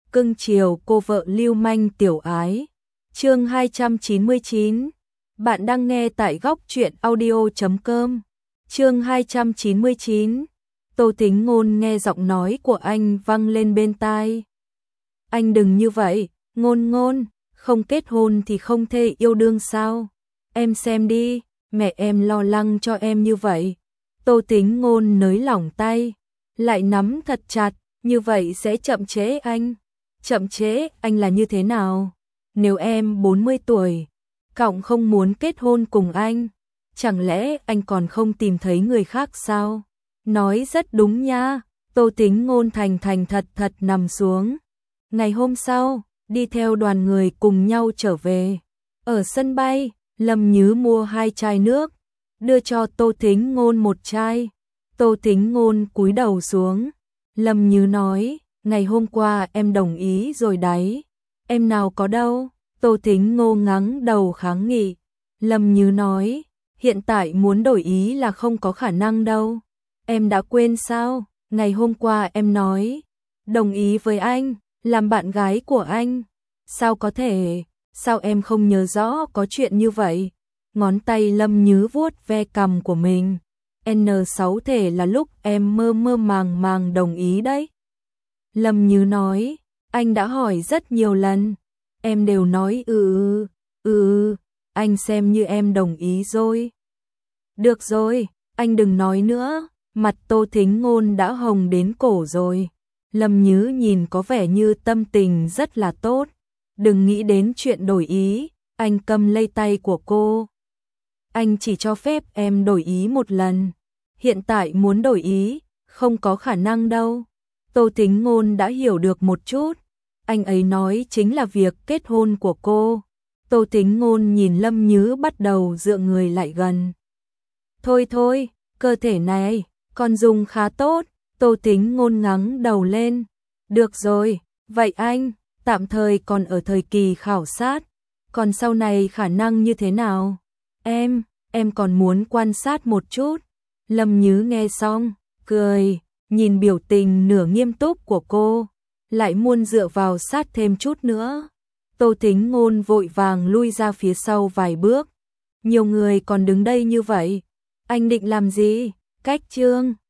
cưng chiều cô vợ lưu manh tiểu ái. Chương 299. Bạn đang nghe tại góc truyện audio.com. Chương 299. Tô Tính Ngôn nghe giọng nói của anh vang lên bên tai. Anh đừng như vậy, Ngôn Ngôn, không kết hôn thì không thể yêu đương sao? Em xem đi, mẹ em lo lắng cho em như vậy. Tô Tính Ngôn nới lỏng tay, lại nắm thật chặt, như vậy sẽ chậm trễ anh. Chậm trễ anh là như thế nào? Nếu em 40 tuổi, cậu không muốn kết hôn cùng anh, chẳng lẽ anh còn không tìm thấy người khác sao? Nói rất đúng nha. Tô Tính Ngôn thành thật nằm xuống. Ngày hôm sau, đi theo đoàn người cùng nhau trở về. Ở sân bay, Lâm Nhứ mua 2 chai nước, đưa cho Tô Tính Ngôn 1 chai. Tô Tính Ngôn cúi đầu xuống. Lâm Nhứ nói, ngày hôm qua em đồng ý rồi đấy. Em nào có đâu. Tô Tính Ngôn ngắng đầu kháng nghị. Lâm Nhứ nói, hiện tại muốn đổi ý là không có khả năng đâu. Em đã quên sao? Ngày hôm qua em nói, đồng ý với anh, làm bạn gái của anh. Sao có thể? Sao em không nhớ rõ có chuyện như vậy? Ngón tay Lâm Nhứ vuốt ve cằm của mình. N6 thể là lúc em mơ màng đồng ý đấy. Lâm Nhứ nói, anh đã hỏi rất nhiều lần. Em đều nói anh xem như em đồng ý rồi. Được rồi, anh đừng nói nữa. Mặt Tô Tính Ngôn đã hồng đến cổ rồi. Lâm Nhứ nhìn có vẻ như tâm tình rất là tốt. Đừng nghĩ đến chuyện đổi ý. Anh cầm lấy tay của cô. Anh chỉ cho phép em đổi ý một lần. Hiện tại muốn đổi ý, không có khả năng đâu. Tô Tính Ngôn đã hiểu được một chút. Anh ấy nói chính là việc kết hôn của cô. Tô Tính Ngôn nhìn Lâm Nhứ bắt đầu dựa người lại gần. Thôi, cơ thể này còn dùng khá tốt. Tô Tính Ngôn ngắng đầu lên. Được rồi, vậy anh, tạm thời còn ở thời kỳ khảo sát. Còn sau này khả năng như thế nào? Em còn muốn quan sát một chút. Lâm Nhứ nghe xong, cười, nhìn biểu tình nửa nghiêm túc của cô, lại muốn dựa vào sát thêm chút nữa. Tô Tính Ngôn vội vàng lui ra phía sau vài bước. Nhiều người còn đứng đây như vậy. Anh định làm gì? Cách chương